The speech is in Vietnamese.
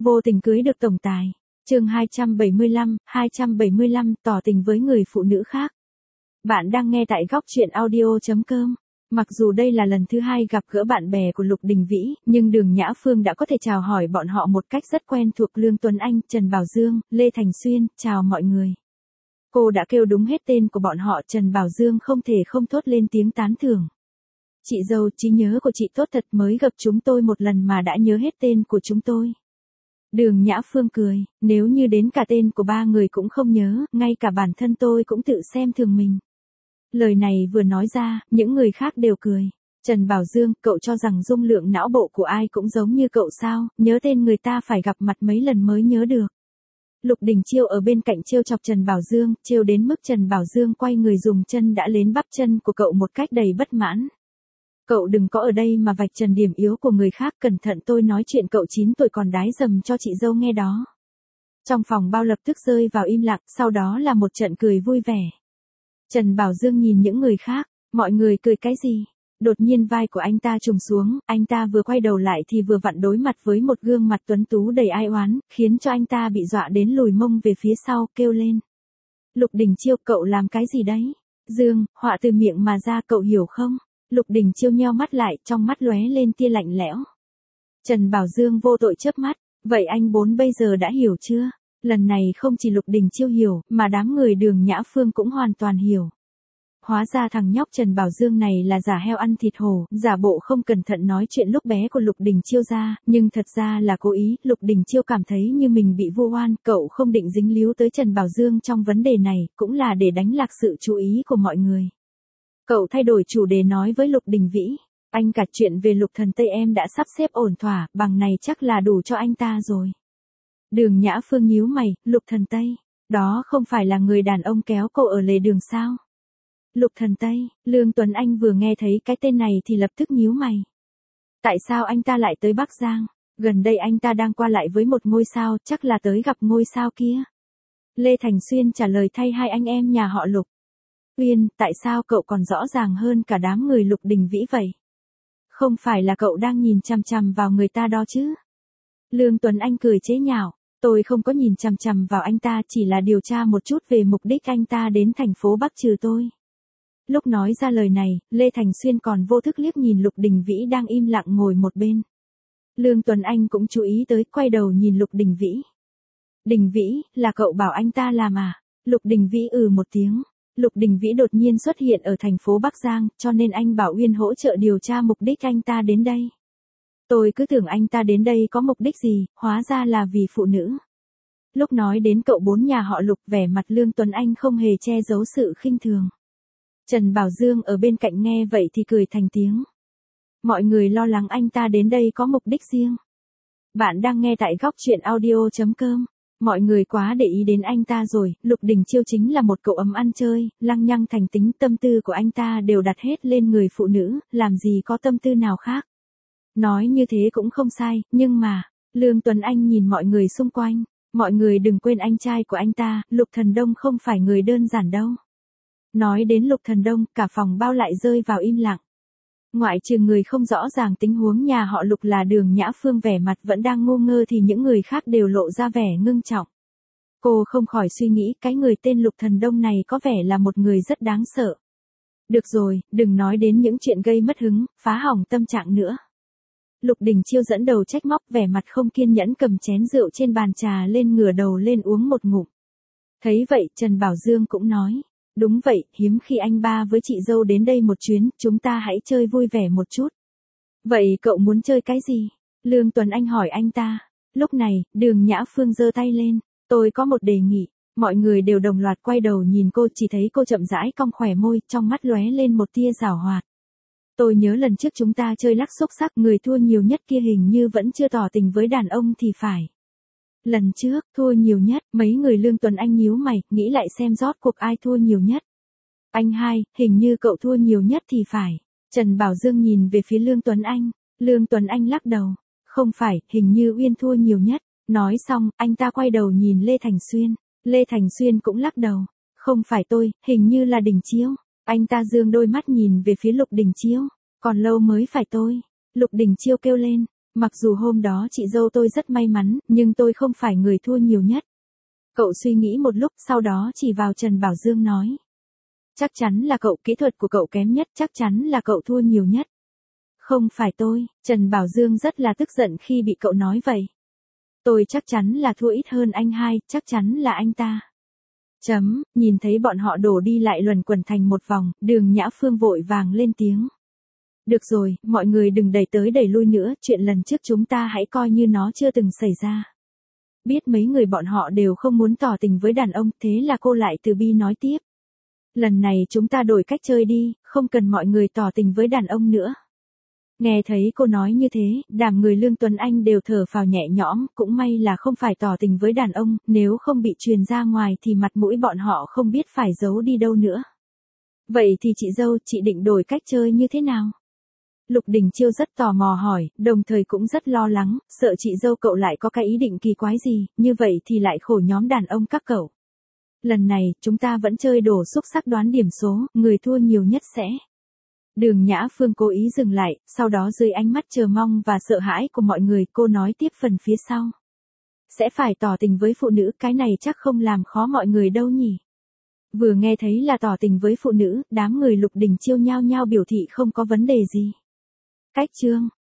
Vô tình cưới được tổng tài. Chương 275, tỏ tình với người phụ nữ khác. Bạn đang nghe tại góc truyện audio.com. Mặc dù đây là lần thứ hai gặp gỡ bạn bè của Lục Đình Vĩ, nhưng Đường Nhã Phương đã có thể chào hỏi bọn họ một cách rất quen thuộc. Lương Tuấn Anh, Trần Bảo Dương, Lê Thành Xuyên, chào mọi người. Cô đã kêu đúng hết tên của bọn họ. Trần Bảo Dương không thể không thốt lên tiếng tán thưởng. Chị dâu, trí nhớ của chị tốt thật, mới gặp chúng tôi một lần mà đã nhớ hết tên của chúng tôi. Đường Nhã Phương cười, nếu như đến cả tên của ba người cũng không nhớ, ngay cả bản thân tôi cũng tự xem thường mình. Lời này vừa nói ra, những người khác đều cười. Trần Bảo Dương, cậu cho rằng dung lượng não bộ của ai cũng giống như cậu sao, nhớ tên người ta phải gặp mặt mấy lần mới nhớ được. Lục Đình Chiêu ở bên cạnh trêu chọc Trần Bảo Dương, trêu đến mức Trần Bảo Dương quay người dùng chân đã lên bắp chân của cậu một cách đầy bất mãn. Cậu đừng có ở đây mà vạch trần điểm yếu của người khác, cẩn thận tôi nói chuyện cậu 9 tuổi còn đái dầm cho chị dâu nghe đó. Trong phòng bao lập tức rơi vào im lặng, sau đó là một trận cười vui vẻ. Trần Bảo Dương nhìn những người khác, mọi người cười cái gì? Đột nhiên vai của anh ta trùng xuống, anh ta vừa quay đầu lại thì vừa vặn đối mặt với một gương mặt tuấn tú đầy ai oán, khiến cho anh ta bị dọa đến lùi mông về phía sau, kêu lên. Lục Đình Chiêu, cậu làm cái gì đấy? Dương, họa từ miệng mà ra, cậu hiểu không? Lục Đình Chiêu nheo mắt lại, trong mắt lóe lên tia lạnh lẽo. Trần Bảo Dương vô tội chớp mắt, vậy anh bốn bây giờ đã hiểu chưa? Lần này không chỉ Lục Đình Chiêu hiểu, mà đám người Đường Nhã Phương cũng hoàn toàn hiểu. Hóa ra thằng nhóc Trần Bảo Dương này là giả heo ăn thịt hổ, giả bộ không cẩn thận nói chuyện lúc bé của Lục Đình Chiêu ra, nhưng thật ra là cố ý. Lục Đình Chiêu cảm thấy như mình bị vu oan, cậu không định dính líu tới Trần Bảo Dương trong vấn đề này, cũng là để đánh lạc sự chú ý của mọi người. Cậu thay đổi chủ đề nói với Lục Đình Vĩ, anh cả chuyện về Lục Thần Tây em đã sắp xếp ổn thỏa, bằng này chắc là đủ cho anh ta rồi. Đường Nhã Phương nhíu mày, Lục Thần Tây, đó không phải là người đàn ông kéo cô ở lề đường sao? Lục Thần Tây, Lương Tuấn Anh vừa nghe thấy cái tên này thì lập tức nhíu mày. Tại sao anh ta lại tới Bắc Giang? Gần đây anh ta đang qua lại với một ngôi sao, chắc là tới gặp ngôi sao kia. Lê Thành Xuyên trả lời thay hai anh em nhà họ Lục. Uyên, tại sao cậu còn rõ ràng hơn cả đám người Lục Đình Vĩ vậy? Không phải là cậu đang nhìn chằm chằm vào người ta đó chứ? Lương Tuấn Anh cười chế nhạo, tôi không có nhìn chằm chằm vào anh ta, chỉ là điều tra một chút về mục đích anh ta đến thành phố Bắc trừ tôi. Lúc nói ra lời này, Lê Thành Xuyên còn vô thức liếc nhìn Lục Đình Vĩ đang im lặng ngồi một bên. Lương Tuấn Anh cũng chú ý tới, quay đầu nhìn Lục Đình Vĩ. Đình Vĩ, là cậu bảo anh ta làm à? Lục Đình Vĩ một tiếng. Lục Đình Vĩ đột nhiên xuất hiện ở thành phố Bắc Giang, cho nên anh bảo Uyên hỗ trợ điều tra mục đích anh ta đến đây. Tôi cứ tưởng anh ta đến đây có mục đích gì, hóa ra là vì phụ nữ. Lúc nói đến cậu bốn nhà họ Lục, vẻ mặt Lương Tuấn Anh không hề che giấu sự khinh thường. Trần Bảo Dương ở bên cạnh nghe vậy thì cười thành tiếng. Mọi người lo lắng anh ta đến đây có mục đích riêng. Bạn đang nghe tại góc truyện audio.com. Mọi người quá để ý đến anh ta rồi, Lục Đình Chiêu chính là một cậu ấm ăn chơi, lăng nhăng thành tính, tâm tư của anh ta đều đặt hết lên người phụ nữ, làm gì có tâm tư nào khác. Nói như thế cũng không sai, nhưng mà, Lương Tuấn Anh nhìn mọi người xung quanh, mọi người đừng quên anh trai của anh ta, Lục Thần Đông không phải người đơn giản đâu. Nói đến Lục Thần Đông, cả phòng bao lại rơi vào im lặng. Ngoại trừ người không rõ ràng tình huống nhà họ Lục là Đường Nhã Phương vẻ mặt vẫn đang ngu ngơ thì những người khác đều lộ ra vẻ ngưng trọng. Cô không khỏi suy nghĩ cái người tên Lục Thần Đông này có vẻ là một người rất đáng sợ. Được rồi, đừng nói đến những chuyện gây mất hứng, phá hỏng tâm trạng nữa. Lục Đình Chiêu dẫn đầu trách móc, vẻ mặt không kiên nhẫn cầm chén rượu trên bàn trà lên, ngửa đầu lên uống một ngụm. Thấy vậy, Trần Bảo Dương cũng nói. Đúng vậy, hiếm khi anh ba với chị dâu đến đây một chuyến, chúng ta hãy chơi vui vẻ một chút. Vậy cậu muốn chơi cái gì? Lương Tuấn Anh hỏi anh ta. Lúc này, Đường Nhã Phương giơ tay lên. Tôi có một đề nghị. Mọi người đều đồng loạt quay đầu nhìn cô, chỉ thấy cô chậm rãi cong khóe môi, trong mắt lóe lên một tia giảo hoạt. Tôi nhớ lần trước chúng ta chơi lắc xúc xắc, người thua nhiều nhất kia hình như vẫn chưa tỏ tình với đàn ông thì phải. Lần trước, thua nhiều nhất, mấy người Lương Tuấn Anh nhíu mày, nghĩ lại xem rốt cuộc ai thua nhiều nhất. Anh hai, hình như cậu thua nhiều nhất thì phải. Trần Bảo Dương nhìn về phía Lương Tuấn Anh. Lương Tuấn Anh lắc đầu. Không phải, hình như Uyên thua nhiều nhất. Nói xong, anh ta quay đầu nhìn Lê Thành Xuyên. Lê Thành Xuyên cũng lắc đầu. Không phải tôi, hình như là Đình Chiêu. Anh ta dương đôi mắt nhìn về phía Lục Đình Chiêu. Còn lâu mới phải tôi. Lục Đình Chiêu kêu lên. Mặc dù hôm đó chị dâu tôi rất may mắn, nhưng tôi không phải người thua nhiều nhất. Cậu suy nghĩ một lúc, sau đó chỉ vào Trần Bảo Dương nói. Chắc chắn là cậu, kỹ thuật của cậu kém nhất, chắc chắn là cậu thua nhiều nhất. Không phải tôi, Trần Bảo Dương rất là tức giận khi bị cậu nói vậy. Tôi chắc chắn là thua ít hơn anh hai, chắc chắn là anh ta. Nhìn thấy bọn họ đổ đi lại luẩn quẩn thành một vòng, Đường Nhã Phương vội vàng lên tiếng. Được rồi, mọi người đừng đẩy tới đẩy lui nữa, chuyện lần trước chúng ta hãy coi như nó chưa từng xảy ra. Biết mấy người bọn họ đều không muốn tỏ tình với đàn ông, thế là cô lại từ bi nói tiếp. Lần này chúng ta đổi cách chơi đi, không cần mọi người tỏ tình với đàn ông nữa. Nghe thấy cô nói như thế, đám người Lương Tuấn Anh đều thở phào nhẹ nhõm, cũng may là không phải tỏ tình với đàn ông, nếu không bị truyền ra ngoài thì mặt mũi bọn họ không biết phải giấu đi đâu nữa. Vậy thì chị dâu, chị định đổi cách chơi như thế nào? Lục Đình Chiêu rất tò mò hỏi, đồng thời cũng rất lo lắng, sợ chị dâu cậu lại có cái ý định kỳ quái gì, như vậy thì lại khổ nhóm đàn ông các cậu. Lần này, chúng ta vẫn chơi đổ xúc sắc đoán điểm số, người thua nhiều nhất sẽ. Đường Nhã Phương cố ý dừng lại, sau đó dưới ánh mắt chờ mong và sợ hãi của mọi người, cô nói tiếp phần phía sau. Sẽ phải tỏ tình với phụ nữ, cái này chắc không làm khó mọi người đâu nhỉ. Vừa nghe thấy là tỏ tình với phụ nữ, đám người Lục Đình Chiêu nhao nhao biểu thị không có vấn đề gì. Cách chương